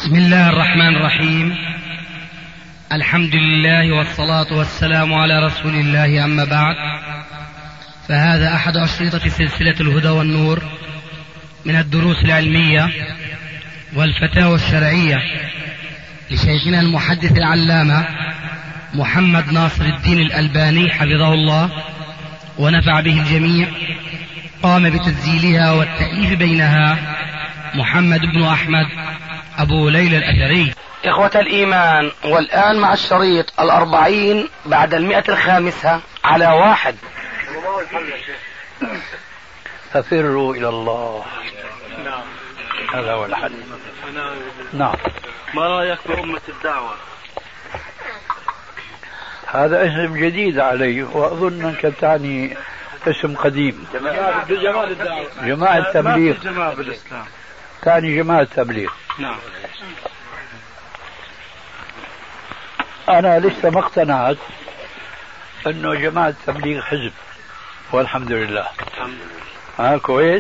بسم الله الرحمن الرحيم. الحمد لله والصلاة والسلام على رسول الله، أما بعد، فهذا أحد أشرطة سلسلة الهدى والنور من الدروس العلمية والفتاوى الشرعية لشيخنا المحدث العلامة محمد ناصر الدين الألباني حفظه الله ونفع به الجميع. قام بتسجيلها والتأليف بينها محمد بن أحمد أبو ليلى الأثري. إخوة الإيمان، والآن مع الشريط 40 بعد 105 على 1. ففروا إلى الله. نعم. هذا هو الحل. نعم. ما رأيك بأمة الدعوة؟ هذا اسم جديد علي، وأظن أنك تعني اسم قديم. جماعة الدعوة. جماعة التبليغ. جماعة بالإسلام. تعني جماعة التبليغ. نعم. أنا لسه ما اقتنعت أنه جماعة التبليغ حزب، والحمد لله. الحمد لله. كويس.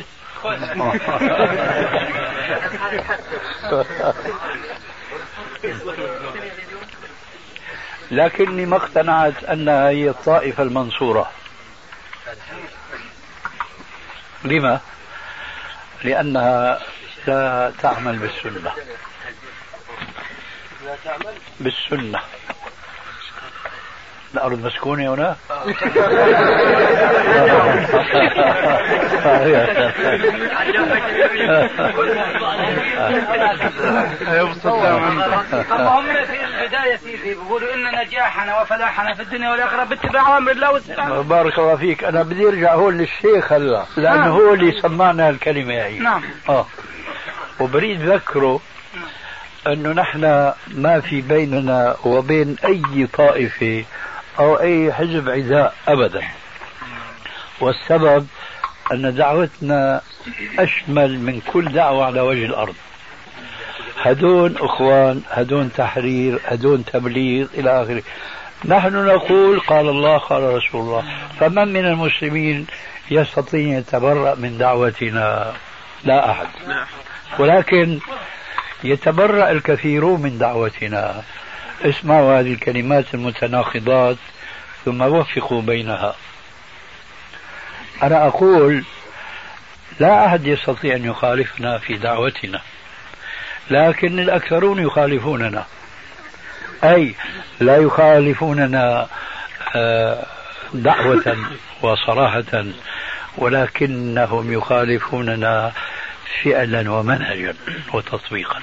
لكني ما اقتنعت أنها هي الطائفة المنصورة. لما؟ لأنها لا تعمل بالسنة. بالسنة. الأرض مسكونة هنا. طب هم في البداية سيدي بيقولوا إن نجاحنا وفلاحنا في الدنيا والآخرة باتباع أمر الله والسلام. بارك الله فيك. أنا بدي أرجع هون للشيخ هلا، لأنه هو اللي سمعنا الكلمة هي. نعم. وبريد ذكره أنه نحن ما في بيننا وبين أي طائفة أو أي حزب عداء أبدا، والسبب أن دعوتنا أشمل من كل دعوة على وجه الأرض. هدون أخوان، هدون تحرير، هدون تبليغ إلى آخره. نحن نقول قال الله قال رسول الله، فمن من المسلمين يستطيع يتبرأ من دعوتنا؟ لا أحد. ولكن يتبرأ الكثيرون من دعوتنا. اسمعوا هذه الكلمات المتناقضات ثم وفقوا بينها. أنا أقول لا أحد يستطيع أن يخالفنا في دعوتنا، لكن الأكثرون يخالفوننا، أي لا يخالفوننا دعوة وصراحة، ولكنهم يخالفوننا فعلا ومنهجا وتطبيقا.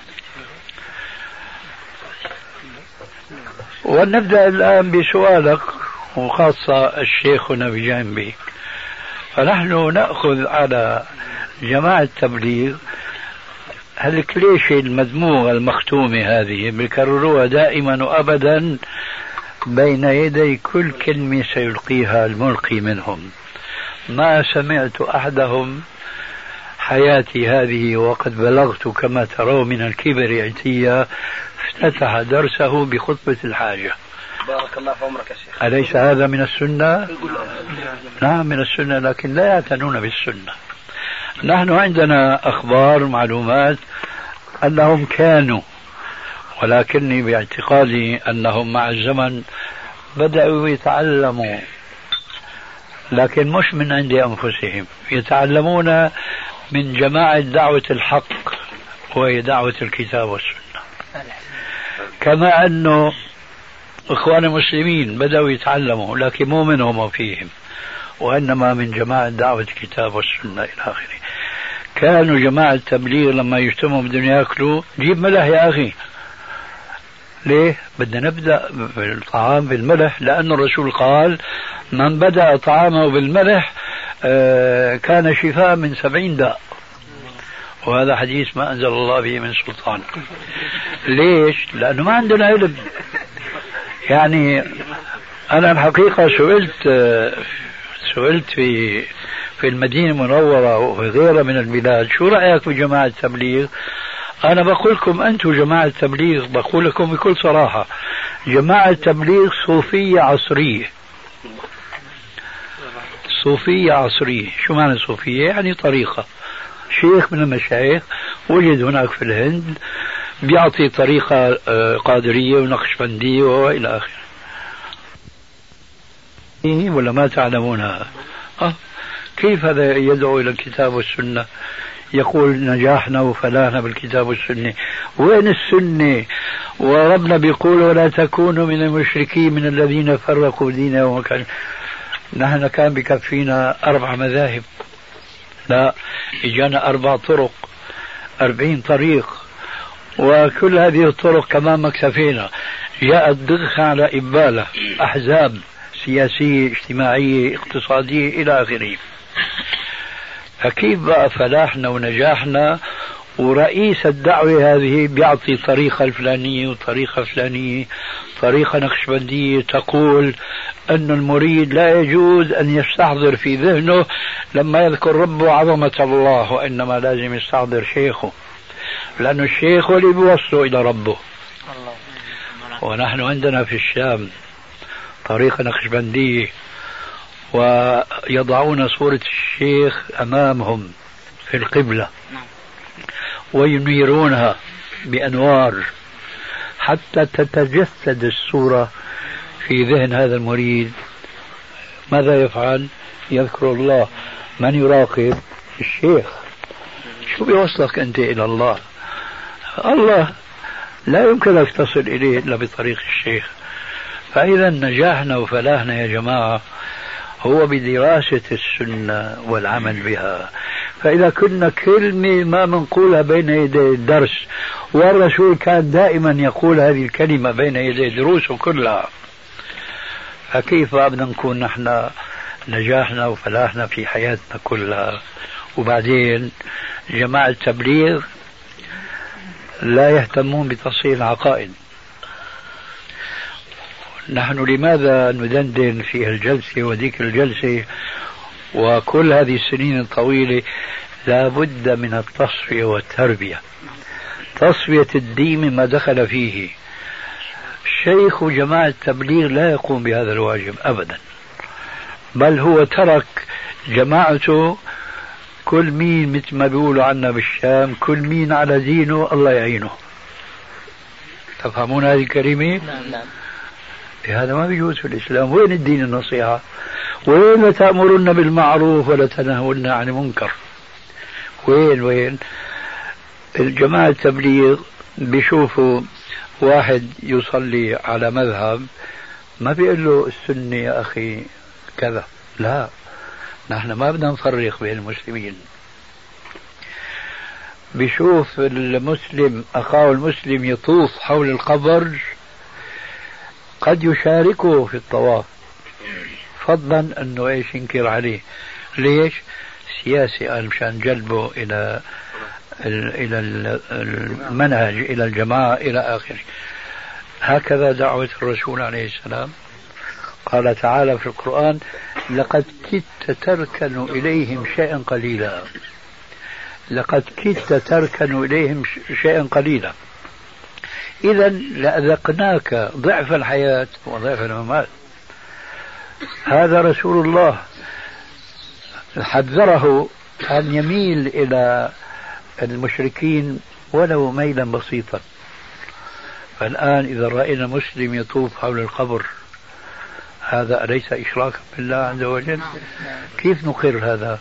ونبدأ الآن بسؤالك، وخاصة الشيخنا بجانبي. فنحن نأخذ على جماعة التبليغ هالكليشة المدموغة المختومة هذه بيكرروها دائما وأبدا بين يدي كل كلمة سيلقيها الملقي منهم. ما سمعت أحدهم حياتي هذه وقد بلغت كما ترون من الكبر عتية افتتح درسه بخطبة الحاجة. بارك الله في عمرك يا شيخ. أليس هذا من السنة؟ نعم من السنة، لكن لا يعتنون بالسنة. نحن عندنا أخبار معلومات أنهم كانوا، ولكني باعتقادي أنهم مع الزمن بدأوا يتعلموا، لكن مش من عند أنفسهم، يتعلمون من جماعة دعوة الحق وهي دعوة الكتاب والسنة. كما أنه إخوان المسلمين بدأوا يتعلموا، لكن مو منهم وفيهم، وإنما من جماعة دعوة الكتاب والسنة إلى آخره. كانوا جماعة التبليغ لما يجتمعوا بدهم يأكلوا جيب ملح يا أخي. ليه؟ بدنا نبدأ بالطعام بالملح، لأن الرسول قال من بدأ طعامه بالملح كان شفاء من 70 داء، وهذا حديث ما أنزل الله به من سلطان. ليش؟ لأنه ما عندنا علم. يعني أنا الحقيقة سئلت في المدينة المنورة وفي غيرها من البلاد شو رأيك بجماعة التبليغ؟ أنا بقول لكم أنتم جماعة التبليغ، بقول لكم بكل صراحة جماعة التبليغ صوفية عصرية. صوفية عصرية. شو معنى صوفية؟ يعني طريقة. شيخ من المشايخ وجد هناك في الهند بيعطي طريقة قادرية ونقشبندية وإلى آخره. ولا ما تعلمونها؟ كيف هذا يدعو إلى الكتاب والسنة؟ يقول نجاحنا وفلاحنا بالكتاب والسنة. وين السنة؟ وربنا بيقول ولا تكونوا من المشركين من الذين فرقوا دينهم وكان. نحن كان بكفينا 4 مذاهب، لا إجانا 4 طرق، 40 طريق، وكل هذه الطرق كمان ما اكتفينا، جاءت ضغط على إبالة أحزاب سياسية اجتماعية اقتصادية إلى آخره. فكيف بقى فلاحنا ونجاحنا ورئيس الدعوة هذه بيعطي طريقة الفلانية وطريقة فلانية، طريقة نقشبندية تقول أن المريد لا يجوز أن يستحضر في ذهنه لما يذكر ربه عظمة الله، وإنما لازم يستحضر شيخه، لأن الشيخ هو اللي بيوصله إلى ربه. ونحن عندنا في الشام طريقة نقشبندية، ويضعون صورة الشيخ أمامهم في القبلة وينيرونها بأنوار حتى تتجسد الصورة في ذهن هذا المريد. ماذا يفعل؟ يذكر الله. من يراقب؟ الشيخ. شو بيوصلك أنت إلى الله؟ الله لا يمكنك تصل إليه إلا بطريق الشيخ. فإذا نجاحنا وفلاحنا يا جماعة هو بدراسة السنة والعمل بها. فإذا كنا كلمة ما منقولها بين يدي الدرس، والرسول كان دائما يقول هذه الكلمة بين يدي دروسه كلها، فكيف بدنا نكون نحن نجاحنا وفلاحنا في حياتنا كلها؟ وبعدين جماعة التبليغ لا يهتمون بتصحيح العقائد. نحن لماذا ندندن في الجلسة وذيك الجلسة وكل هذه السنين الطويلة؟ لا بد من التصفية والتربية، تصفية الدين مما دخل فيه. شيخ جماعة التبليغ لا يقوم بهذا الواجب أبدا، بل هو ترك جماعته كل مين مثل ما بيقولوا عنا بالشام كل مين على دينه الله يعينه. تفهمون هذه الكلمة؟ نعم. هذا ما بيجوز في الإسلام. وين الدين النصيحة؟ وين تأمرون بالمعروف ولا تنهون عن المنكر؟ وين الجماعة التبليغ بيشوفوا واحد يصلي على مذهب ما بيقول له السنة يا أخي كذا، لا، نحن ما بدنا نفرق بين المسلمين. بيشوف المسلم أخاه المسلم يطوف حول القبر قد يشاركه في الطواف، فضلا أنه إيش ينكر عليه. ليش؟ سياسي، قال مشان جلبه إلى المنهج، إلى الجماعة، إلى آخره. هكذا دعوة الرسول عليه السلام. قال تعالى في القرآن لقد كدت تركن إليهم شيئا قليلا، لقد كدت تركن إليهم شيئا قليلا. إذا لأذقناك ضعف الحياة وضعف الممات. هذا رسول الله حذره أن يميل إلى المشركين ولو ميلا بسيطا. فالآن إذا رأينا مسلم يطوف حول القبر هذا أليس إشراكا بالله عز وجل؟ كيف نقر هذا؟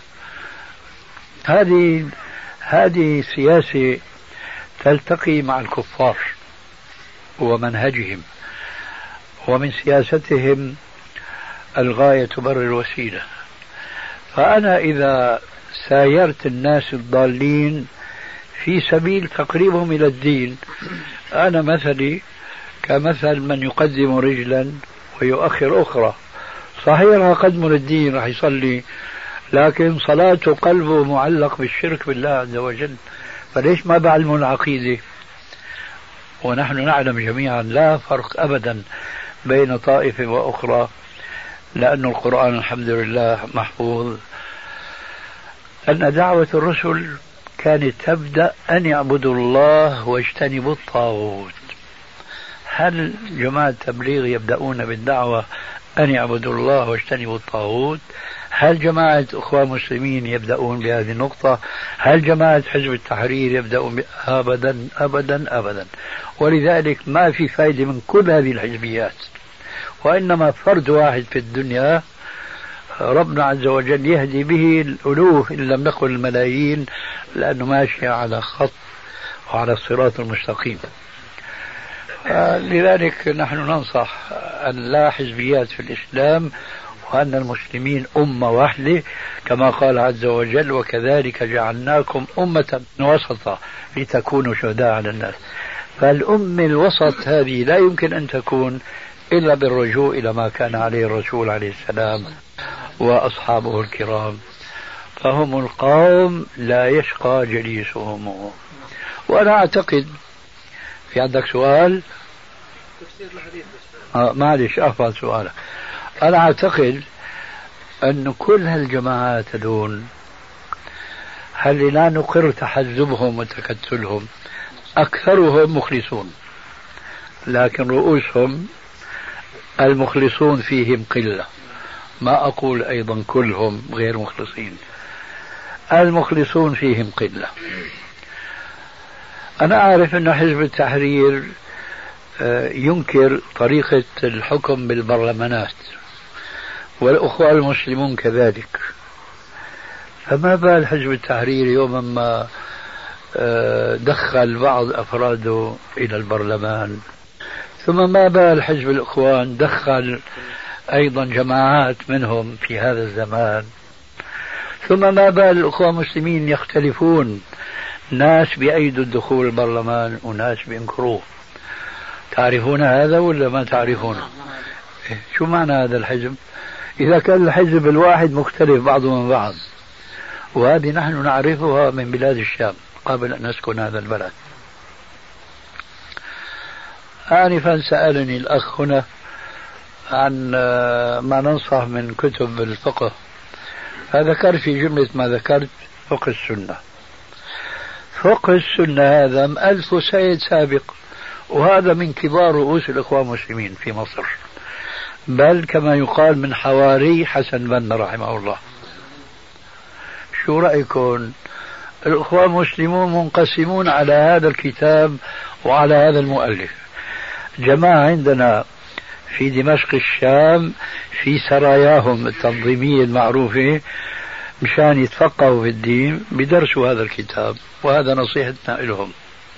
هذه سياسة تلتقي مع الكفار ومنهجهم، ومن سياستهم الغاية تبرر الوسيلة. فأنا إذا سايرت الناس الضالين في سبيل تقريبهم إلى الدين، أنا مثلي كمثل من يقدم رجلا ويؤخر أخرى. صحيح قدم للدين راح يصلي، لكن صلاته قلبه معلق بالشرك بالله عز وجل. فليش ما بعلموا العقيدة؟ ونحن نعلم جميعا لا فرق أبدا بين طائفة وأخرى، لأن القرآن الحمد لله محفوظ. أن دعوة الرسل كانت تبدأ أن يعبدوا الله واجتنبوا الطاغوت. هل جماعة التبليغ يبدأون بالدعوة أن يعبدوا الله واجتنبوا الطاغوت. هل جماعة أخوان مسلمين يبدأون بهذه النقطة؟ هل جماعة حزب التحرير يبدأون أبدا أبدا أبدا. ولذلك ما في فائدة من كل هذه الحزبيات، وإنما فرد واحد في الدنيا ربنا عز وجل يهدي به الألوف إن لم نقل الملايين، لأنه ماشي على خط وعلى الصراط المستقيم. لذلك نحن ننصح أن لا حزبيات في الإسلام، وأن المسلمين أمة واحدة كما قال عز وجل: وكذلك جعلناكم أمة وسطا لتكونوا شهداء على الناس. فالأمة الوسط هذه لا يمكن أن تكون إلا بالرجوع إلى ما كان عليه الرسول عليه السلام وأصحابه الكرام، فهم القوم لا يشقى جليسهم. وأنا أعتقد في عندك سؤال؟ تفسير الحديث معلش أفضل سؤالك. أنا أعتقد أن كل هالجماعات هذول هل لا نقر تحزبهم وتكتلهم، أكثرهم مخلصون، لكن رؤوسهم المخلصون فيهم قلة. ما أقول أيضا كلهم غير مخلصين، المخلصون فيهم قلة. أنا أعرف أن حزب التحرير ينكر طريقة الحكم بالبرلمانات، والأخوة المسلمون كذلك. فما بال حزب التحرير يوما ما دخل بعض أفراده إلى البرلمان، ثم ما بال حزب الإخوان دخل أيضا جماعات منهم في هذا الزمان، ثم ما بال الأخوة المسلمين يختلفون، ناس بأيدوا الدخول البرلمان وناس بينكروه. تعرفون هذا ولا ما تعرفونه؟ شو معنى هذا الحزب؟ إذا كان الحزب الواحد مختلف بعضه من بعض، وهذه نحن نعرفها من بلاد الشام قبل أن نسكن هذا البلد. آنفا سألني الأخ هنا عن ما ننصح من كتب الفقه، فذكر في جملة ما ذكرت فقه السنة. فقه السنة هذا مؤلف سيد سابق، وهذا من كبار رؤوس الإخوان المسلمين في مصر، بل كما يقال من حواري حسن بن رحمه الله. شو رأيكم؟ الإخوان المسلمون منقسمون على هذا الكتاب وعلى هذا المؤلف. جماعة عندنا في دمشق الشام في سراياهم التنظيمية المعروفة مشان يتفقهوا في الدين بدرسوا هذا الكتاب، وهذا نصيحتنا لهم.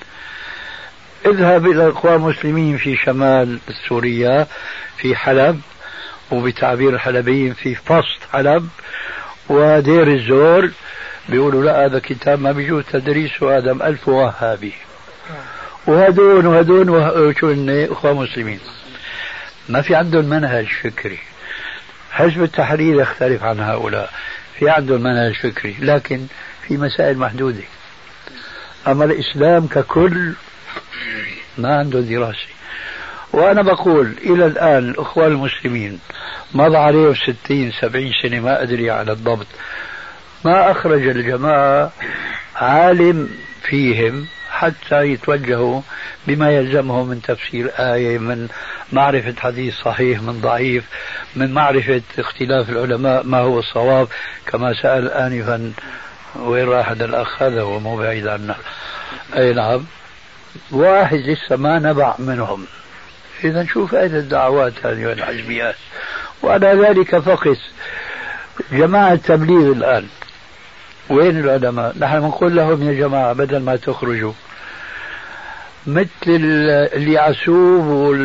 اذهب إلى الإخوان المسلمين في شمال سوريا في حلب، وبتعبير الحلبيين في فسط حلب ودير الزور، بيقولوا لا هذا كتاب ما بيجوز تدريسه، هذا مؤلف وهابي. وهدون شو إخوان مسلمين ما في عندهم منهج فكري. حزب التحرير يختلف عن هؤلاء، في عندهم منهج فكري لكن في مسائل محدودة. أما الإسلام ككل ما عنده دراسة. وأنا بقول إلى الآن الأخوان المسلمين مضى عليهم 60-70 سنة ما أدري على الضبط، ما أخرج الجماعة عالم فيهم حتى يتوجهوا بما يلزمهم من تفسير آية، من معرفة حديث صحيح من ضعيف، من معرفة اختلاف العلماء ما هو الصواب، كما سأل آنفا وين راح هذا الأخ، هذا هو مو بعيد عنا. أي نعم، واحد لسه ما نبع منهم. إذا شو فائدة الدعوات هذه والحزبيات؟ وعلى ذلك فقس جماعة التبليغ الآن وين العلماء؟ نحن بنقول لهم يا جماعة بدل ما تخرجوا مثل اليعسوب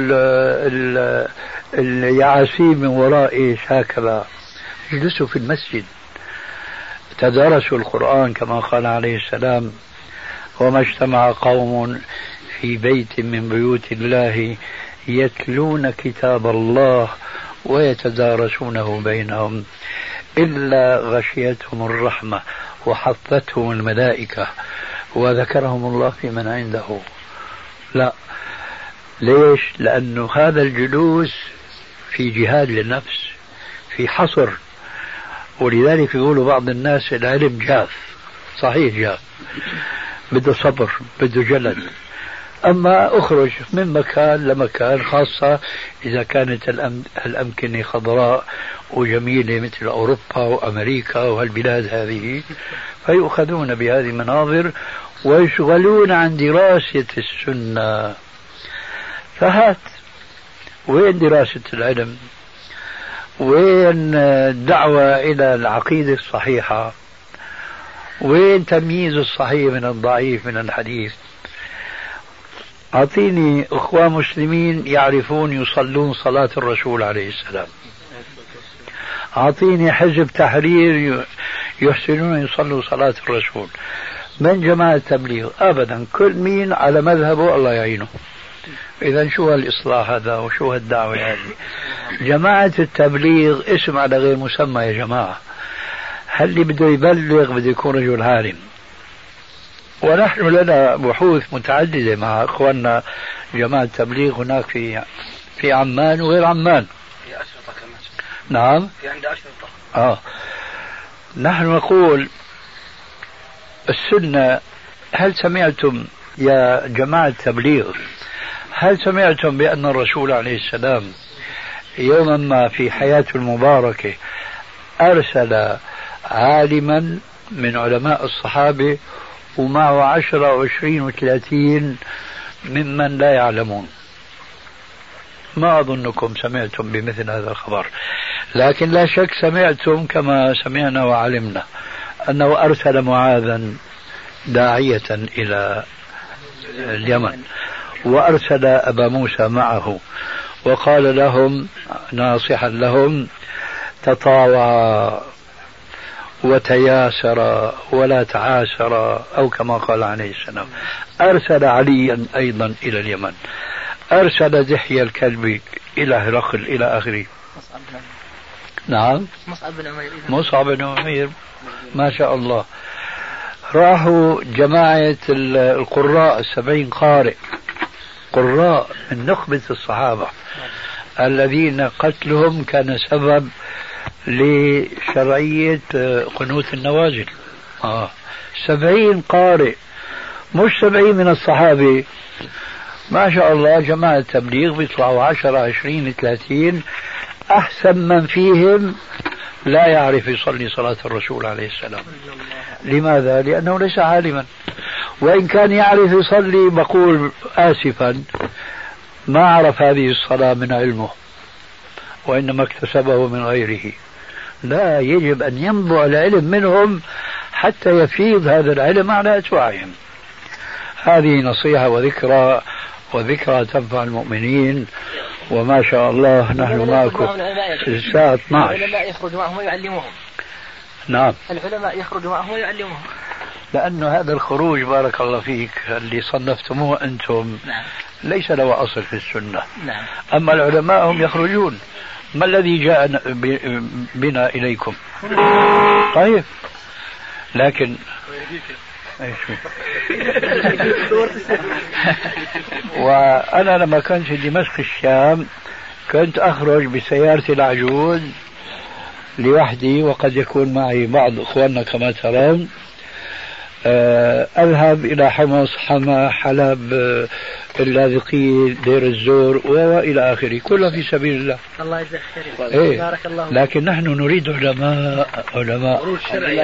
واليعاسيب من وراء إيش هكذا، اجلسوا في المسجد تدارسوا القرآن كما قال عليه السلام: وما اجتمع قوم في بيت من بيوت الله يتلون كتاب الله ويتدارسونه بينهم إلا غشيتهم الرحمة وحفتهم الملائكة وذكرهم الله في من عنده. لا، ليش؟ لأنه هذا الجلوس في جهاد للنفس، في حصر. ولذلك يقولوا بعض الناس العلم جاف، صحيح جاف، بده صبر، بده جلد. أما أخرج من مكان لمكان، خاصة إذا كانت الأمكنة خضراء وجميلة مثل أوروبا وأمريكا والبلاد هذه، فيؤخذون بهذه المناظر ويشغلون عن دراسة السنة. فهات، وين دراسة العلم؟ وين الدعوة إلى العقيدة الصحيحة؟ وين تمييز الصحيح من الضعيف من الحديث؟ أعطيني أخوة مسلمين يعرفون يصلون صلاة الرسول عليه السلام، أعطيني حزب تحرير يحسنون يصلوا صلاة الرسول. من جماعة التبليغ أبدا، كل مين على مذهبه الله يعينه. إذا شو هالإصلاح هذا وشو هالدعوة هذه؟ جماعة التبليغ اسم على غير مسمى يا جماعة. هل اللي بده يبلغ بده يكون رجل عالم، ونحن لنا بحوث متعددة مع أخواننا جماعة التبليغ هناك في عمان وغير عمان. في أشرطة كمان. نعم، في عند أشرطة. نحن نقول السنة. هل سمعتم يا جماعة التبليغ، هل سمعتم بأن الرسول عليه السلام يوما ما في حياته المباركة أرسل عالما من علماء الصحابة ومعه 10 و20 و30 ممن لا يعلمون؟ ما أظنكم سمعتم بمثل هذا الخبر، لكن لا شك سمعتم كما سمعنا وعلمنا أنه أرسل معاذا داعية إلى اليمن، وأرسل أبا موسى معه وقال لهم ناصحا لهم: تطاوعا وتياسرا ولا تعاسرا، أو كما قال عليه السلام. أرسل عليا أيضا إلى اليمن، أرسل دحية الكلب إلى هرقل إلى آخره. نعم، مصعب بن عمير ما شاء الله. راحوا جماعة القراء 70 قارئ، قراء من نخبة الصحابة الذين قتلهم كان سبب لشرعية قنوت النوازل. 70 قارئ، مش 70 من الصحابة. ما شاء الله جماعة التبليغ بيطلعوا 10 20 30، أحسن من فيهم لا يعرف يصلي صلاة الرسول عليه السلام. لماذا؟ لأنه ليس عالما، وإن كان يعرف يصلي بقول آسفا ما عرف هذه الصلاة من علمه، وإنما اكتسبه من غيره. لا، يجب أن ينبع العلم منهم حتى يفيض هذا العلم على أتباعهم. هذه نصيحة وذكرى، وذكرى تنفع المؤمنين. وما شاء الله نحن معكم الساعة 12. العلماء يخرج معهم ويعلمهم. نعم، العلماء يخرج معهم ويعلمهم، لأنه هذا الخروج بارك الله فيك اللي صنفتموه أنتم ليس له أصل في السنة. نعم. أما العلماء هم يخرجون. ما الذي جاء بنا إليكم؟ طيب، لكن وأنا لما كنت في دمشق الشام كنت أخرج بسيارتي العجوز لوحدي، وقد يكون معي بعض إخواننا كما ترون. أذهب إلى حمص، حما، حلب، اللاذقية، دير الزور وإلى آخره، كله في سبيل الله. الله يجزاك خير. بارك الله. لكن نحن نريد علماء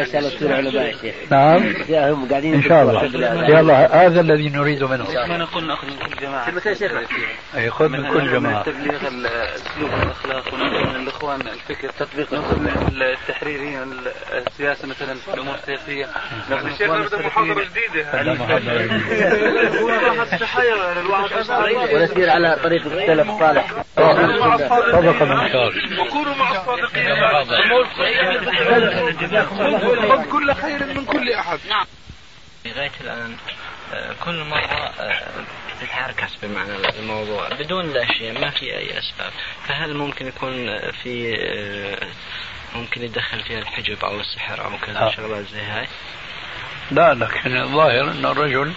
نعم، إن شاء الله. يلا، هذا الذي نريد منه. ما نقول نأخذ من كل جماعة، خذ من كل جماعة تبليغ السلوك والأخلاق، ونأخذ من الإخوان الفكر، تطبيق من التحريريين السياسة مثلا في الأمور السياسية. محاضرة جديدة ونسير على طريق السلف الصالح. صدق من قال. وكونوا مع الصادقين. خذ كل خير من كل أحد. نعم. لغاية الآن كل مرة تتعركس بمعنى الموضوع بدون الأشياء، ما في أي أسباب. فهل ممكن يكون في ممكن يدخل فيها الحجب أو السحر أو كذا شغلات زي هاي؟ لا، لكن الظاهر أن الرجل،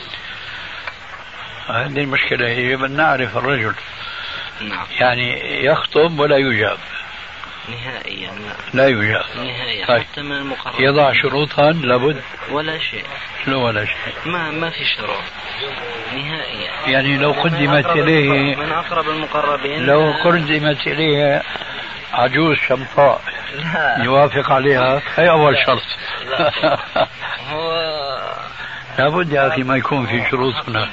هذه المشكلة، يجب أن نعرف الرجل. نعم. يعني يخطب ولا يجاب، نهائيا لا يوجد نهائيا. طيب. حتى من المقربين يضع شروطا لابد ولا شيء. شنو ولا شيء؟ ما في شروط نهائيا. يعني لو قدمت إليه من أقرب المقربين، لو قدمت إليه عجوز شمطاء يوافق عليها، هي أول شرط. هو لابد يا أخي ما يكون في شروط هناك.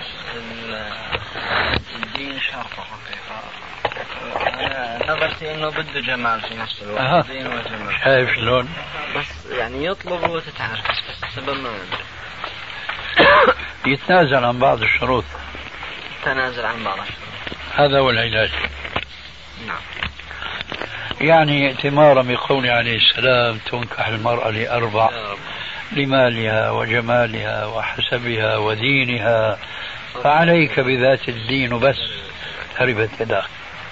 الدين شرط حقيقة. أنا نظرتي إنه بده جمال في نفس الوقت. دين وجمال. شايف شلون؟ بس يعني يطلب وتتعارك بس السبب ما ندري. يتنازل عن بعض الشروط. تنازل عن بعض الشروط. هذا هو العلاج. نعم. يعني ائتمارا بقوله عليه السلام: تنكح المرأة لأربع: لمالها وجمالها وحسبها ودينها، فعليك بذات الدين بس تربت يداك.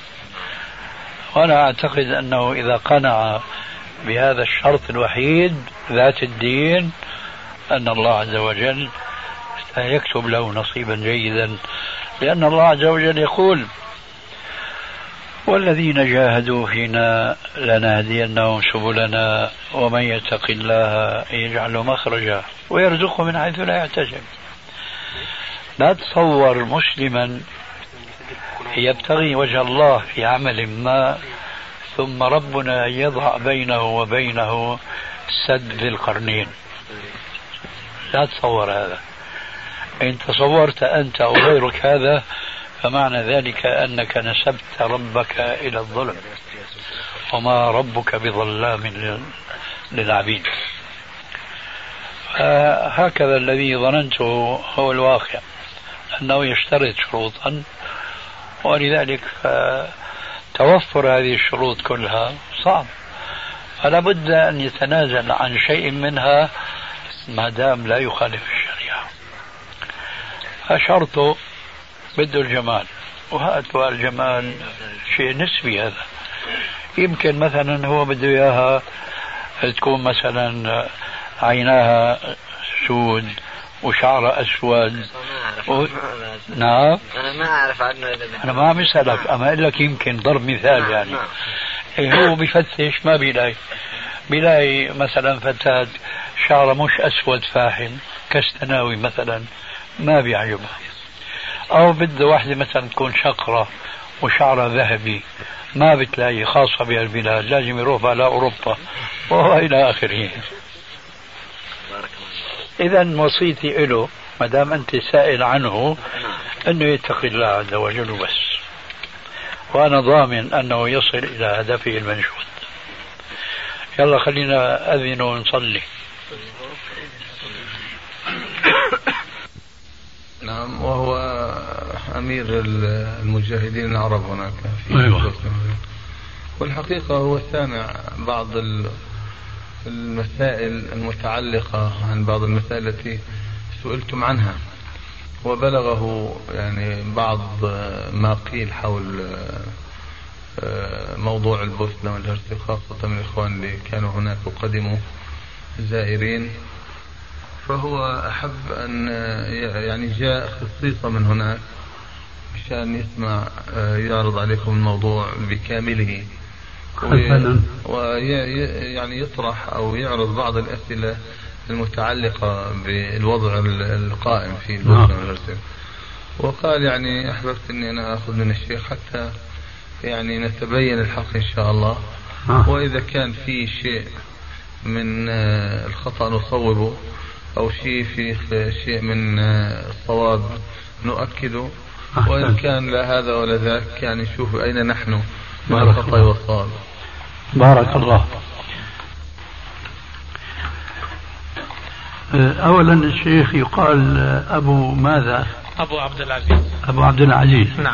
وأنا أعتقد أنه إذا قنع بهذا الشرط الوحيد ذات الدين أن الله عز وجل سيكتب له نصيبا جيدا، لأن الله عز وجل يقول: والذين جاهدوا فينا لنهدينهم سبلنا ومن يتق الله يجعل مخرجا ويرزقه من حيث لا يحتسب. لا تصور مسلما يبتغي وجه الله في عمل ما ثم ربنا يضع بينه وبينه سد ذي القرنين. لا تصور هذا. إن تصورت أنت أو غيرك هذا فمعنى ذلك أنك نسبت ربك إلى الظلم، وما ربك بظلام للعبيد. هكذا الذي ظننته هو الواقع، أنه يشترط شروطا، ولذلك توفر هذه الشروط كلها صعب، فلا بد أن يتنازل عن شيء منها ما دام لا يخالف الشريعة. فشرطه بده الجمال، وهذا الجمال شيء نسبي. هذا يمكن مثلا هو بده إياها تكون مثلا عيناها سود وشعرها أسود نعم. أنا ما أعرف عنه. أنا ما عم أسألك، أما أقول لك يمكن ضرب مثال. يعني هو بفتش ما بيلاقي مثلا فتاة شعرها مش أسود فاحم كاستناوي مثلا، ما بيعجبها. أو بده واحدة مثلا تكون شقرة وشعرها ذهبي، ما بتلاقي، خاصة بهالبلاد لازم يروح على أوروبا وإلى آخره. إذا وصيتي له ما دام أنت سائل عنه أنه يتقي الله عز وجل بس، وأنا ضامن أنه يصل إلى هدفه المنشود. يلا خلينا أذن ونصلي. نعم. وهو أمير المجاهدين العرب هناك في أيوة. والحقيقة هو سامع بعض المسائل المتعلقة عن بعض المسائل التي سئلتم عنها، وبلغه يعني بعض ما قيل حول موضوع البوسنة والهرسك، خاصة من الإخوان اللي كانوا هناك وقدموا زائرين. فهو أحب أن يعني جاء خصيصة من هناك مشان يسمع يعرض عليكم الموضوع بكامله، ويعني يطرح أو يعرض بعض الأسئلة المتعلقة بالوضع القائم في البوسنة والهرسك. وقال يعني أحببت أني أنا أخذ من الشيخ حتى يعني نتبين الحق إن شاء الله، وإذا كان في شيء من الخطأ نصوبه، أو في شيء من الصواب نؤكده، وإن كان لا هذا ولا ذاك يعني نشوف أين نحن من الخطأ والصواب. بارك الله. أولا الشيخ يقال أبو ماذا؟ أبو عبد العزيز. أبو عبد العزيز. نعم.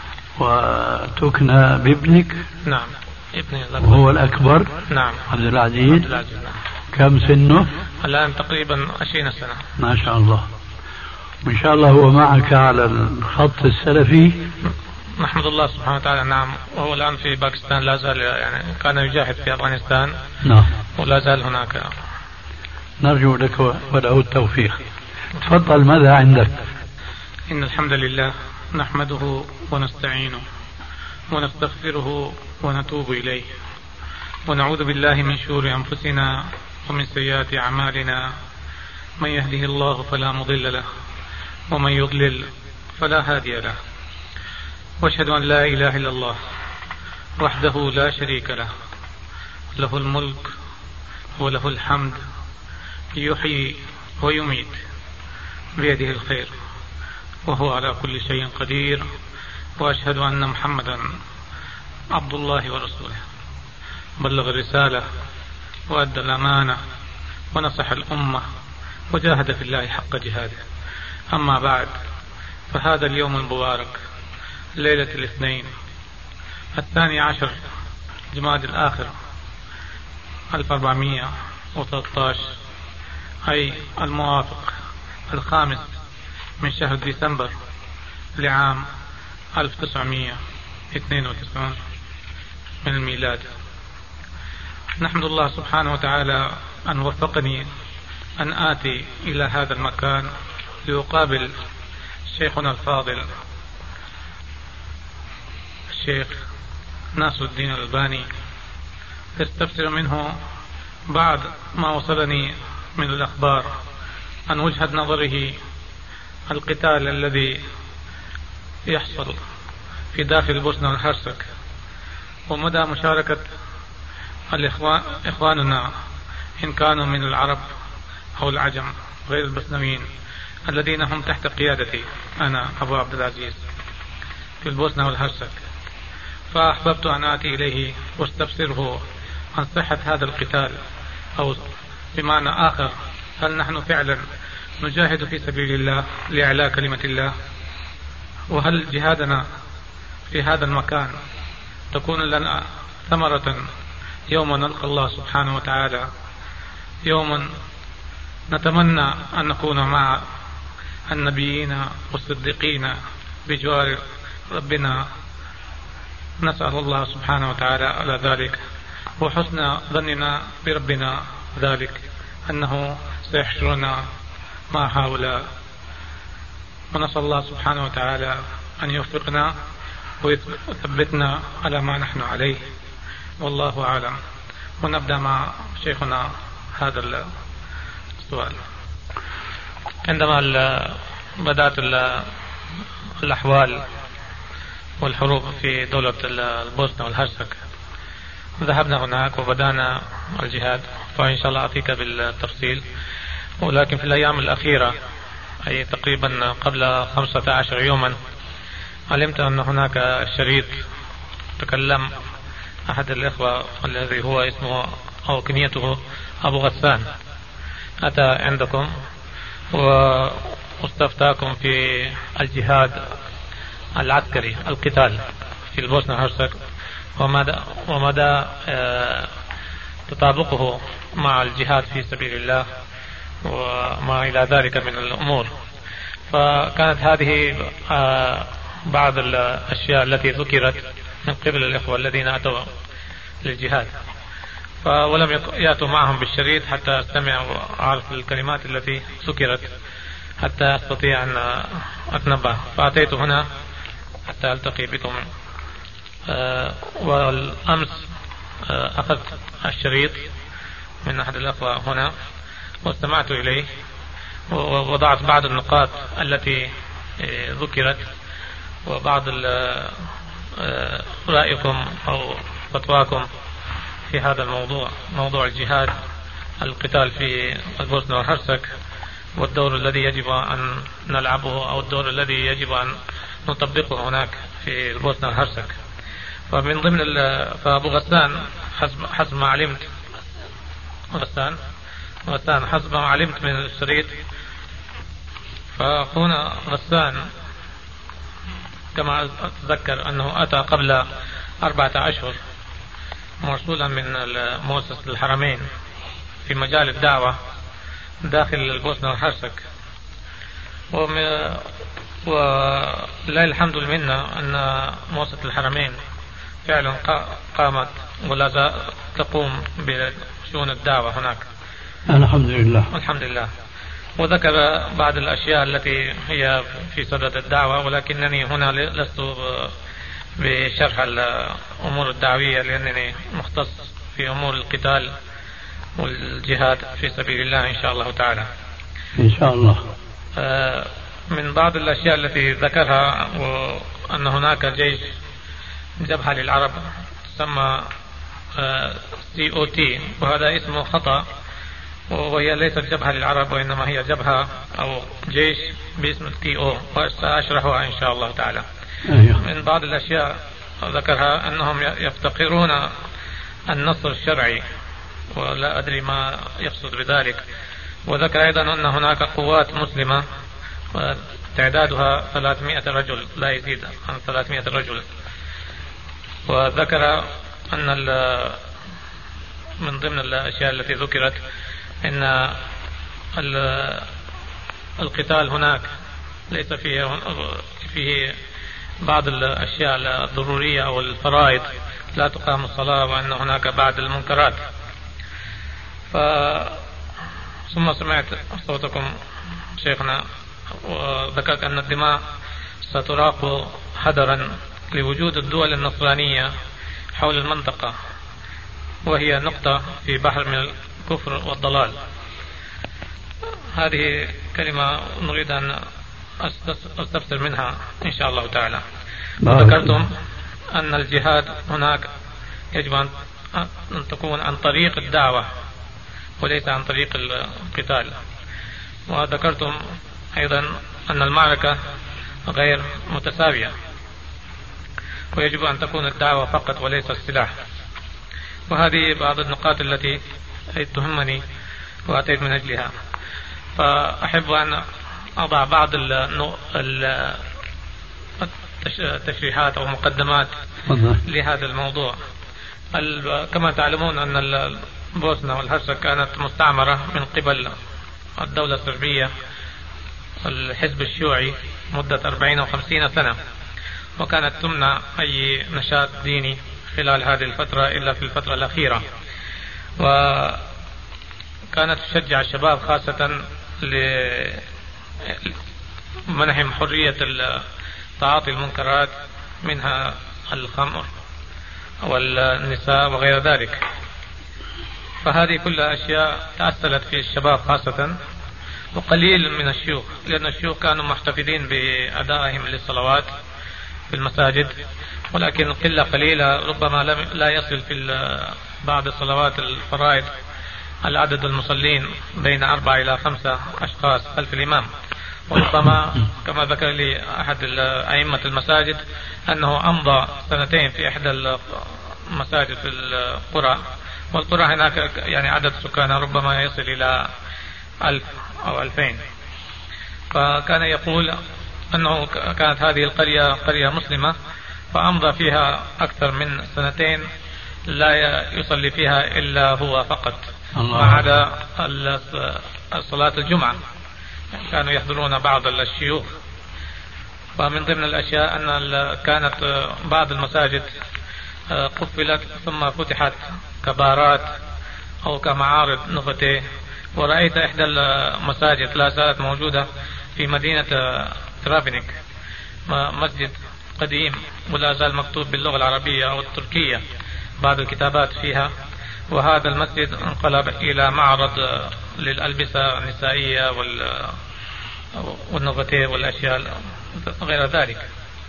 وتكنى بابنك؟ نعم ابني الأكبر. وهو الأكبر؟ نعم. عبد العزيز. عبد العزيز نعم. كم سنه؟ الآن تقريبا 20 سنة. ما شاء الله. وإن شاء الله هو معك على الخط السلفي. نحمد الله سبحانه وتعالى. نعم. وهو الآن في باكستان، لا زال يعني كان يجاهد في أفغانستان. نعم. ولا زال هناك. نرجو لك وله التوفيق. تفضل، ماذا عندك؟ إن الحمد لله نحمده ونستعينه ونستغفره ونتوب إليه، ونعوذ بالله من شرور أنفسنا ومن سيئات أعمالنا، من يهده الله فلا مضل له ومن يضلل فلا هادي له، واشهد أن لا إله إلا الله وحده لا شريك له، له الملك وله الحمد، يحيي ويميت، بيده الخير وهو على كل شيء قدير. وأشهد أن محمدا عبد الله ورسوله، بلغ الرسالة وأدى الأمانة ونصح الأمة وجاهد في الله حق جهاده. أما بعد، فهذا اليوم المبارك ليلة الاثنين 12 جمادى الآخر 1413، أي الموافق 5 من شهر ديسمبر لعام 1992 من الميلاد. نحمد الله سبحانه وتعالى أن وفقني أن آتي إلى هذا المكان لأقابل شيخنا الفاضل الشيخ ناصر الدين الألباني، استفسر منه بعد ما وصلني من الأخبار عن وجهة نظره القتال الذي يحصل في داخل البوسنة والهرسك، ومدى مشاركة إخواننا إن كانوا من العرب أو العجم غير البوسنويين الذين هم تحت قيادتي أنا أبو عبد العزيز في البوسنة والهرسك. فأحببت أن آتي إليه واستفسره عن صحة هذا القتال، أو بمعنى آخر، هل نحن فعلا نجاهد في سبيل الله لإعلاء كلمة الله؟ وهل جهادنا في هذا المكان تكون لنا ثمرة يوم نلقى الله سبحانه وتعالى، يوم نتمنى أن نكون مع النبيين والصديقين بجوار ربنا؟ نسأل الله سبحانه وتعالى على ذلك، وحسن ظننا بربنا ذلك أنه سيحشرنا مع هؤلاء. ونسأل الله سبحانه وتعالى أن يوفقنا ويثبتنا على ما نحن عليه، والله أعلم. ونبدأ مع شيخنا هذا السؤال. عندما بدأت الأحوال والحروب في دولة البوسنة والهرسك، ذهبنا هناك وبدأنا الجهاد، فإن شاء الله أعطيك بالتفصيل. ولكن في الأيام الأخيرة، أي تقريبا قبل 15 يوما، علمت أن هناك شريط تكلم أحد الإخوة الذي هو اسمه أو كنيته أبو غسان، أتى عندكم واستفتاكم في الجهاد العسكري، القتال في البوسنة والهرسك، ومدى تطابقه مع الجهاد في سبيل الله وما إلى ذلك من الأمور. فكانت هذه بعض الأشياء التي ذكرت من قبل الإخوة الذين أتوا للجهاد، ولم يأتوا معهم بالشريط حتى أستمع وأعرف الكلمات التي ذكرت حتى أستطيع أن أتنبه. فأتيت هنا حتى ألتقي بكم. والأمس أخذت الشريط من أحد الأخوة هنا واستمعت إليه، ووضعت بعض النقاط التي ذكرت وبعض رأيكم أو فتواكم في هذا الموضوع، موضوع الجهاد، القتال في البوسنة والهرسك، والدور الذي يجب أن نلعبه أو الدور الذي يجب أن نطبقه هناك في البوسنة والهرسك. فمن ضمن فأبو غسان حسب ما علمت حسب ما علمت من الشريط، فأخونا غسان كما أتذكر أنه أتى قبل 4 أشهر مرسولا من مؤسسة الحرمين في مجال الدعوة داخل البوسنة والهرسك. ولله الحمد لله أن مؤسسة الحرمين فعلا قامت ولا تقوم بشؤون الدعوة هناك، الحمد لله. الحمد لله. وذكر بعض الأشياء التي هي في صدد الدعوة، ولكنني هنا لست بشرح الأمور الدعوية لأنني مختص في أمور القتال والجهاد في سبيل الله إن شاء الله تعالى. إن شاء الله. من بعض الأشياء التي ذكرها وأن هناك جيش جبهة للعرب تسمى COT، وهذا اسمه خطأ، وهي ليست جبهة للعرب وإنما هي جبهة أو جيش باسم TO، وسأشرحها إن شاء الله تعالى. من بعض الأشياء ذكرها أنهم يفتقرون النصر الشرعي، ولا أدري ما يقصد بذلك. وذكر أيضا أن هناك قوات مسلمة تعدادها 300 رجل، لا يزيد عن 300 رجل. وذكر أن من ضمن الأشياء التي ذكرت أن القتال هناك ليس فيه بعض الأشياء الضرورية أو الفرائض، لا تقام الصلاة، وأن هناك بعض المنكرات. ثم سمعت صوتكم شيخنا وذكرت أن الدماء ستراق هدرا لوجود الدول النصرانية حول المنطقة، وهي نقطة في بحر من الكفر والضلال. هذه كلمة نريد أن أستفسر منها إن شاء الله تعالى. ذكرتم أن الجهاد هناك يجب أن تكون عن طريق الدعوة وليس عن طريق القتال. وذكرتم أيضا أن المعركة غير متساوية، ويجب أن تكون الدعوة فقط وليس السلاح. وهذه بعض النقاط التي تهمني وأتيت من أجلها. فأحب أن أضع بعض التشريحات أو مقدمات لهذا الموضوع. كما تعلمون أن البوسنة والهرسك كانت مستعمرة من قبل الدولة الصربية، الحزب الشيوعي، مدة 40 أو 50 سنة، وكانت تمنع أي نشاط ديني خلال هذه الفترة إلا في الفترة الأخيرة. وكانت تشجع الشباب خاصة لمنحهم حرية تعاطي المنكرات، منها الخمر والنساء وغير ذلك. فهذه كلها أشياء تأثرت في الشباب خاصة، وقليل من الشيوخ، لأن الشيوخ كانوا محتفظين بأدائهم للصلوات في المساجد، ولكن قلة قليلة، ربما لا يصل في بعض الصلوات الفرائض العدد المصلين بين 4 إلى 5 أشخاص خلف الإمام. وربما كما ذكر لي أحد أئمة المساجد أنه أمضى 2 في إحدى المساجد في القرى، والقرى هناك يعني عدد سكانها ربما يصل إلى 1000 أو 2000. فكان يقول أنه كانت هذه القرية قرية مسلمة، فأمضى فيها أكثر من 2 لا يصلي فيها إلا هو فقط، ما عدا صلاة الجمعة كانوا يحضرون بعض الشيوخ. ومن ضمن الأشياء أن كانت بعض المساجد قفلت ثم فتحت كبارات أو كمعارض نفتي. ورأيت إحدى المساجد لا زالت موجودة في مدينة ترافينيك، مسجد قديم ولا زال مكتوب باللغة العربية أو التركية بعض الكتابات فيها. وهذا المسجد انقلب إلى معرض للألبسة النسائية والنفتي والأشياء غير ذلك.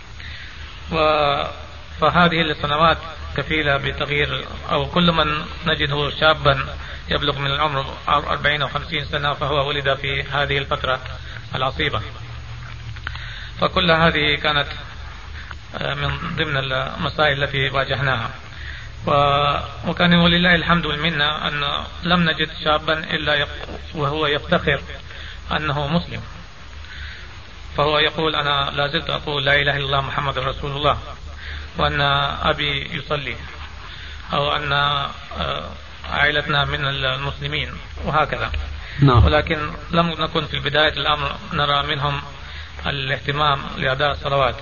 فهذه السنوات كفيلة بتغيير، أو كل من نجده شابا يبلغ من العمر 40 أو 50 سنة فهو ولد في هذه الفترة العصيبة. فكل هذه كانت من ضمن المسائل التي واجهناها. وكان ولله الحمد والمنة أن لم نجد شابا إلا وهو يفتخر أنه مسلم، فهو يقول أنا لا زلت أقول لا إله إلا الله محمد رسول الله، وأن أبي يصلي، أو أن عائلتنا من المسلمين، وهكذا. ولكن لم نكن في بداية الأمر نرى منهم الاهتمام لأداء الصلوات.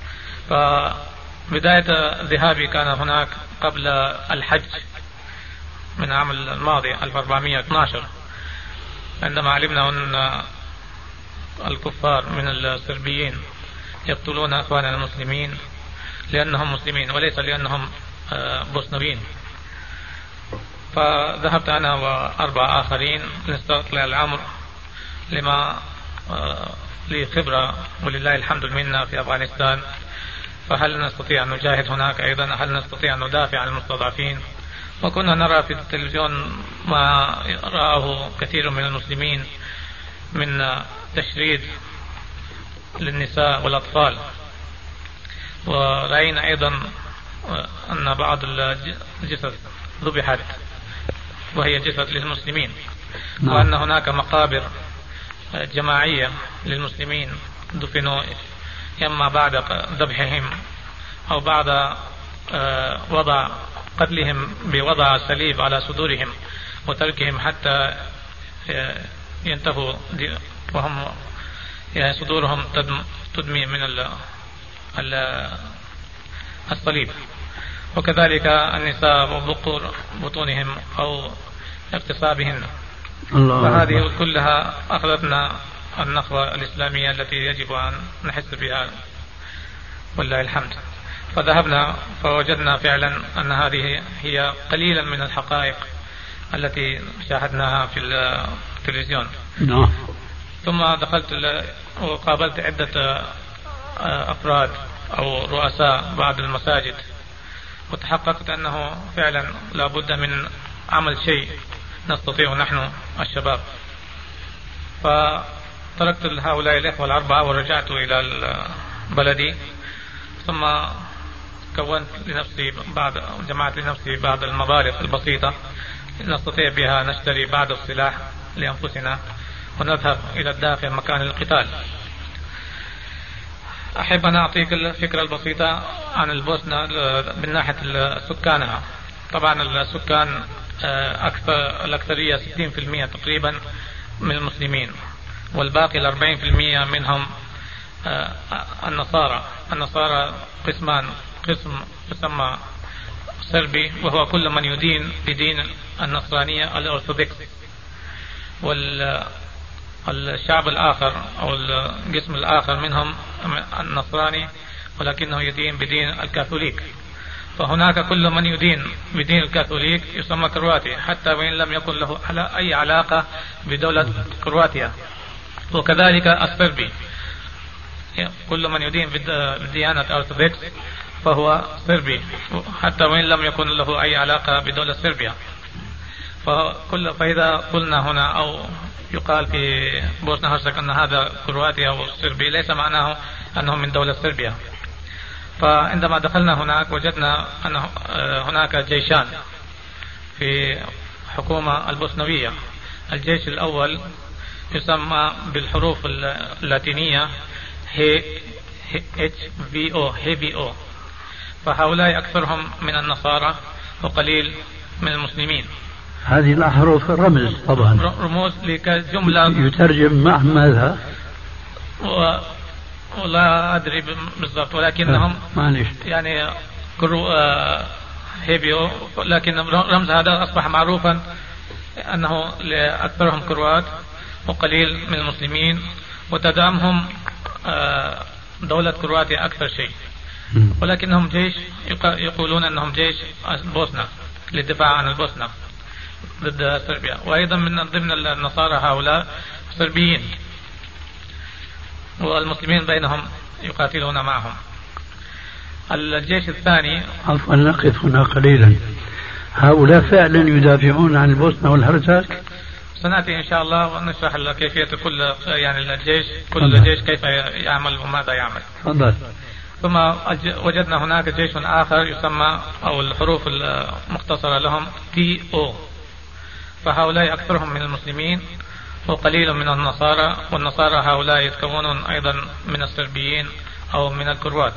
فبداية ذهابي كان هناك قبل الحج من العام الماضي 1412، عندما علمنا أن الكفار من الصربيين يقتلون أخواننا المسلمين لأنهم مسلمين وليس لأنهم بوسنويين. فذهبت أنا وأربع آخرين لاستطلاع الأمر، لما لي خبرة ولله الحمد منا في أفغانستان، فهل نستطيع أن نجاهد هناك أيضا؟ هل نستطيع أن ندافع عن المستضعفين؟ وكنا نرى في التلفزيون ما رآه كثير من المسلمين من تشريد للنساء والأطفال، ورأينا أيضا أن بعض الجثث ذبحت وهي جثث للمسلمين، وأن هناك مقابر جماعية للمسلمين دفنوا إما بعد ذبحهم أو بعد وضع قتلهم بوضع صليب على صدورهم وتركهم حتى ينتهوا وهم صدورهم تدمي من الصليب، وكذلك النساء وبقور بطونهم أو اغتصابهن. فهذه كلها أخذتنا النخوة الإسلامية التي يجب أن نحس بها والله الحمد. فذهبنا فوجدنا فعلا أن هذه هي قليلا من الحقائق التي شاهدناها في التلفزيون. ثم دخلت وقابلت عدة أفراد أو رؤساء بعض المساجد، وتحققت أنه فعلا لا بد من عمل شيء نستطيع نحن الشباب. فتركت هؤلاء الإخوة الأربعة ورجعت إلى بلدي، ثم كونت لنفسي جمعت لنفسي بعض المبالغ البسيطة نستطيع بها نشتري بعض السلاح لأنفسنا ونذهب إلى الداخل مكان القتال. أحب أن أعطيك الفكرة البسيطة عن البوسنة من ناحية سكانها. طبعا السكان الأكثرية 60% تقريبا من المسلمين، والباقي 40% منهم النصارى قسمان، قسم يسمى صربي وهو كل من يدين بدين النصرانية الأرثوذكس، والشعب الآخر أو القسم الآخر منهم النصراني ولكنه يدين بدين الكاثوليك. فهناك كل من يدين بدين الكاثوليك يسمى كرواتي، حتى وإن لم يكن له أي علاقة بدولة كرواتيا. وكذلك الصربي، كل من يدين بديانة أرثوذكس فهو صربي، حتى وإن لم يكن له أي علاقة بدولة صربيا. فإذا قلنا هنا أو يقال في بوسنة هرسك أن هذا كرواتيا أو صربي، ليس معناه أنهم من دولة صربيا. فعندما دخلنا هناك وجدنا أن هناك جيشان في حكومة البوسنوية. الجيش الأول يسمى بالحروف اللاتينية HVO، فهؤلاء أكثرهم من النصارى وقليل من المسلمين. هذه الأحرف رمز طبعا، رموز لكجملة يترجم مع ماذا؟ ولا أدري بالضبط، ولكنهم يعني هيبيو، لكن رمز هذا أصبح معروفا أنه لأكثرهم كروات وقليل من المسلمين، وتدعمهم دولة كرواتيا أكثر شيء، ولكنهم جيش يقولون أنهم جيش بوسنة للدفاع عن البوسنة ضد صربيا. وأيضا من ضمن النصارى هؤلاء صربيين، والمسلمين بينهم يقاتلون معهم. الجيش الثاني، عفوا نقف هنا قليلا، هؤلاء فعلا يدافعون عن البوسنة والهرسك؟ سنأتي إن شاء الله ونشرح لك كيفية كل يعني الجيش، كل جيش كيف يعمل وماذا يعمل. تفضل. ثم وجدنا هناك جيش آخر يسمى أو الحروف المختصرة لهم TO، فهؤلاء أكثرهم من المسلمين وقليل من النصارى، والنصارى هؤلاء يتكونون أيضا من الصربيين أو من الكروات.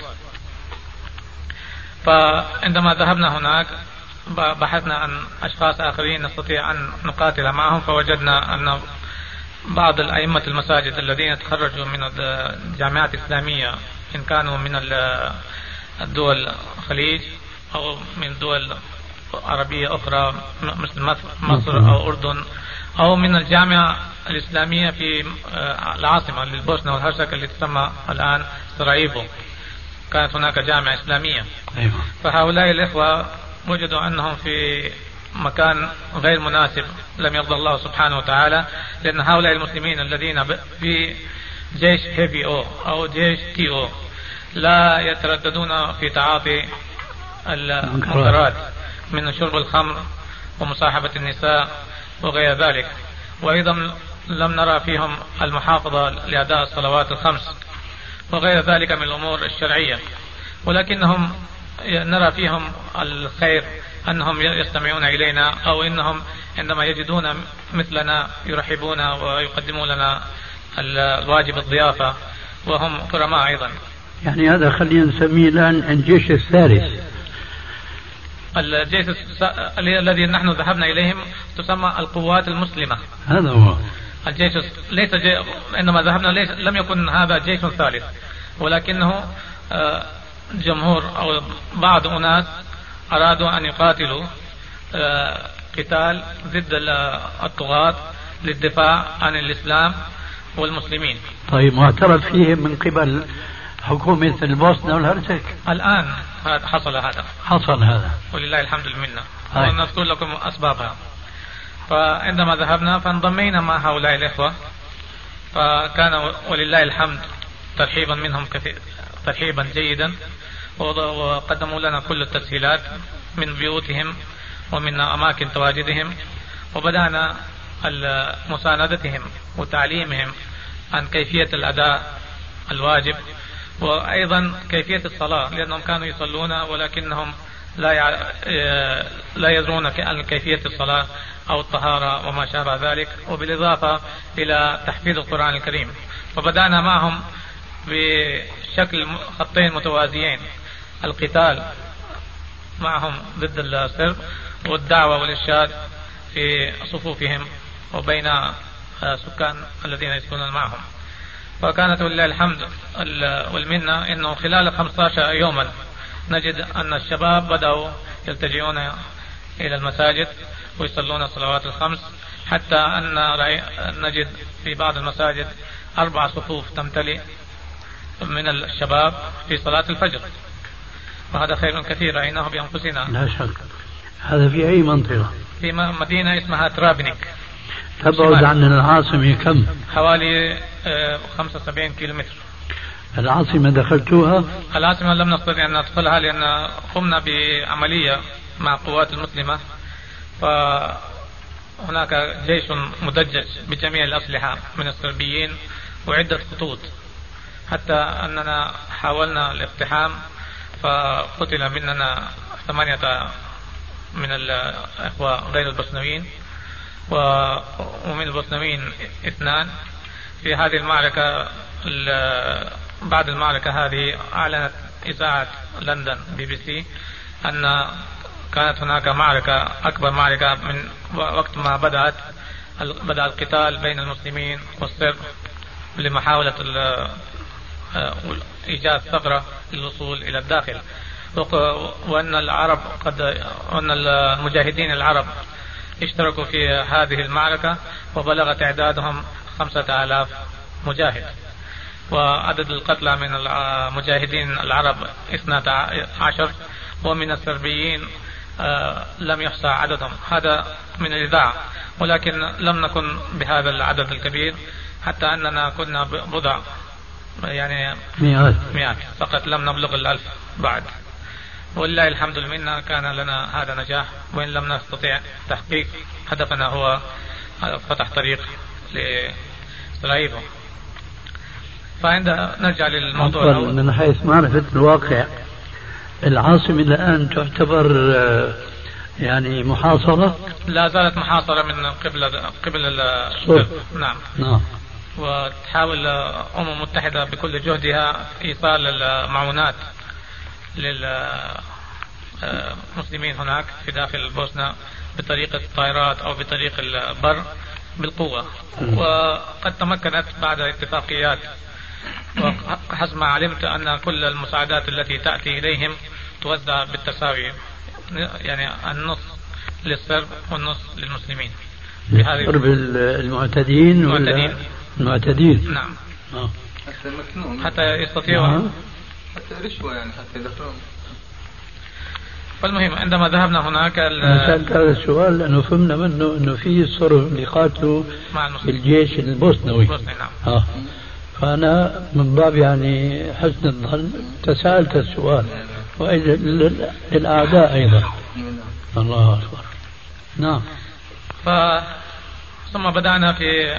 فعندما ذهبنا هناك بحثنا عن أشخاص آخرين نستطيع أن نقاتل معهم، فوجدنا أن بعض الأئمة المساجد الذين تخرجوا من الجامعات الإسلامية، إن كانوا من الدول الخليج أو من دول عربية أخرى مثل مصر أو أردن، أو من الجامعة الإسلامية في العاصمة للبوسنة والهرسك اللي تسمى الآن سراييفو، كانت هناك جامعة إسلامية. فهؤلاء الإخوة وجدوا أنهم في مكان غير مناسب لم يرضى الله سبحانه وتعالى، لأن هؤلاء المسلمين الذين في جيش HBO أو جيش TO لا يترددون في تعاطي المنكرات من شرب الخمر ومصاحبة النساء وغير ذلك، وأيضا لم نرى فيهم المحافظة لأداء الصلوات الخمس وغير ذلك من الأمور الشرعية، ولكنهم نرى فيهم الخير أنهم يستمعون إلينا، أو أنهم عندما يجدون مثلنا يرحبون ويقدمون لنا الواجب الضيافة، وهم كرماء أيضا. يعني هذا خلينا نسميه الآن الجيش الثالث. الجيش الذي نحن ذهبنا إليهم تسمى القوات المسلمة. هذا هو الجيش، ليس عندما ذهبنا لم يكن هذا جيش ثالث، ولكنه جمهور أو بعض أناس أرادوا أن يقاتلوا قتال ضد الطغاة للدفاع عن الإسلام والمسلمين. طيب معترف فيهم من قبل حكومة البوسنة والهرسك؟ الآن حصل هذا ولله الحمد والمنة، ونذكر لكم أسبابها. فعندما ذهبنا فانضمينا مع هؤلاء الإخوة، فكان ولله الحمد ترحيبا منهم ترحيبا جيدا، وقدموا لنا كل التسهيلات من بيوتهم ومن أماكن تواجدهم، وبدأنا مساندتهم وتعليمهم عن كيفية الأداء الواجب، وأيضا كيفية الصلاة، لأنهم كانوا يصلون ولكنهم لا يدرون عن كيفية الصلاة أو الطهارة وما شابه ذلك، وبالإضافة إلى تحفيظ القرآن الكريم. وبدأنا معهم بشكل خطين متوازيين: القتال معهم ضد السرب، والدعوة والإرشاد في صفوفهم وبين سكان الذين يسكنون معهم. فكانت ولله الحمد والمنة أنه خلال 15 يوما نجد أن الشباب بدأوا يلتجئون إلى المساجد ويصلون الصلوات الخمس، حتى أن نجد في بعض المساجد 4 صفوف تمتلئ من الشباب في صلاة الفجر، وهذا خير كثير رأيناه بأنفسنا. لا شك. هذا في أي منطقة؟ في مدينة اسمها ترابنيك، تبعد عن العاصمة كم؟ حوالي 75 كيلومتر. العاصمة دخلتوها؟ العاصمة لم نستطيع أن ندخلها لأن قمنا بعملية مع القوات المسلمة، فهناك جيش مدجج بجميع الأسلحة من الصربيين وعدة خطوط، حتى أننا حاولنا الاقتحام فقتل مننا 8 من الإخوة غير البوسنويين، ومن البوسنويين 2. في هذه المعركة بعد المعركة هذه أعلنت إذاعة لندن BBC أن كانت هناك معركة، أكبر معركة من وقت ما بدأ القتال بين المسلمين والصرب لمحاولة إيجاد ثغرة للوصول إلى الداخل، وأن أن المجاهدين العرب اشتركوا في هذه المعركة وبلغ تعدادهم 5000 مجاهد، وعدد القتلى من المجاهدين العرب 12، ومن الصربيين لم يحصى عددهم. هذا من الإذاعة، ولكن لم نكن بهذا العدد الكبير، حتى أننا كنا بضع يعني مئات فقط، لم نبلغ 1000 بعد. ولله الحمد لله كان لنا هذا نجاح، وإن لم نستطيع تحقيق هدفنا هو فتح طريق لسراييفو. فعند نرجع للموضوع من حيث معرفة الواقع، العاصمة الآن تعتبر يعني محاصرة؟ لا زالت محاصرة من قبل الصرب. نعم. وتحاول الأمم المتحدة بكل جهدها إيصال المعونات للمسلمين هناك في داخل البوسنة بطريقة الطائرات أو بطريق البر بالقوة، وقد تمكنت بعد اتفاقيات. وحسب ما علمت أن كل المساعدات التي تأتي إليهم توزع بالتساوي، يعني النص للصرب والنص للمسلمين. الصرب المعتدين ولا المعتدين؟ نعم. حتى يستطيعوا حتى رشوة، يعني حتى يدخلون. فالمهم عندما ذهبنا هناك أنا سألت هذا السؤال لأنه فهمنا منه أنه في صرف اللي قاتلوا بالجيش البوسنوي. نعم. فأنا من باب يعني حسن الظن تساءلت السؤال، وإذا للأعداء أيضا. الله أكبر. نعم. ثم بدأنا في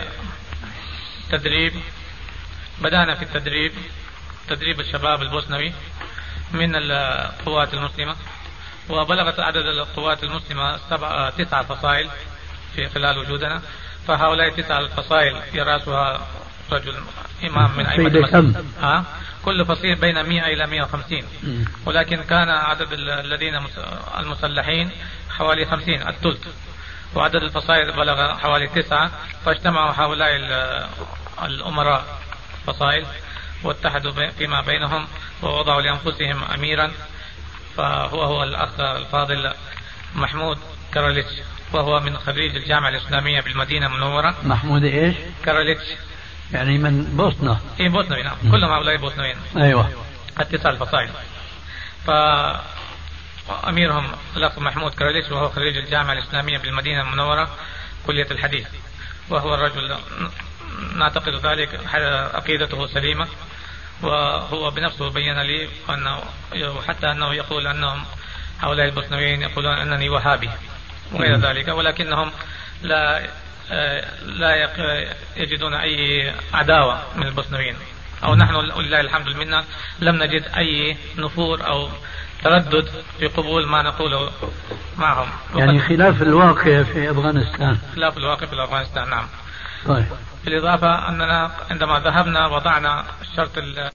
تدريب الشباب البوسنوي من القوات المسلمة، وبلغت عدد القوات المسلمة 9 فصائل في خلال وجودنا. فهؤلاء 9 الفصائل يرأسها رجل إمام من أئمة المسجد. كل فصيل بين 100 إلى 150، ولكن كان عدد الذين المسلحين حوالي 50 الثلث، وعدد الفصائل بلغ حوالي 9. فاجتمعوا هؤلاء الأمراء فصائل واتحدوا فيما بينهم ووضعوا لأنفسهم أميرا، فهو الأخ الفاضل محمود كاروليتش، وهو من خريج الجامعة الإسلامية بالمدينة المنورة. محمود إيش؟ كاروليتش، يعني من بوسنة. إيه بوسنوي. نعم. كلهم هؤلاء بوسنويين. أيوة. 9 الفصائل. فأميرهم الأخ محمود كاروليتش، وهو خريج الجامعة الإسلامية بالمدينة المنورة كلية الحديث، وهو الرجل نعتقد ذلك عقيدته سليمة، وهو بنفسه بين لي أنه حتى أنه يقول أنهم هؤلاء البوسنويين يقولون أنني وهابي وغير ذلك، ولكنهم لا يجدون أي عداوة من البوسنويين، أو نحن لله الحمد لله لم نجد أي نفور أو تردد في قبول ما نقوله معهم. يعني خلاف الواقع في أفغانستان. خلاف الواقع في أفغانستان. نعم. طيب. بالإضافة أننا عندما ذهبنا وضعنا الشرط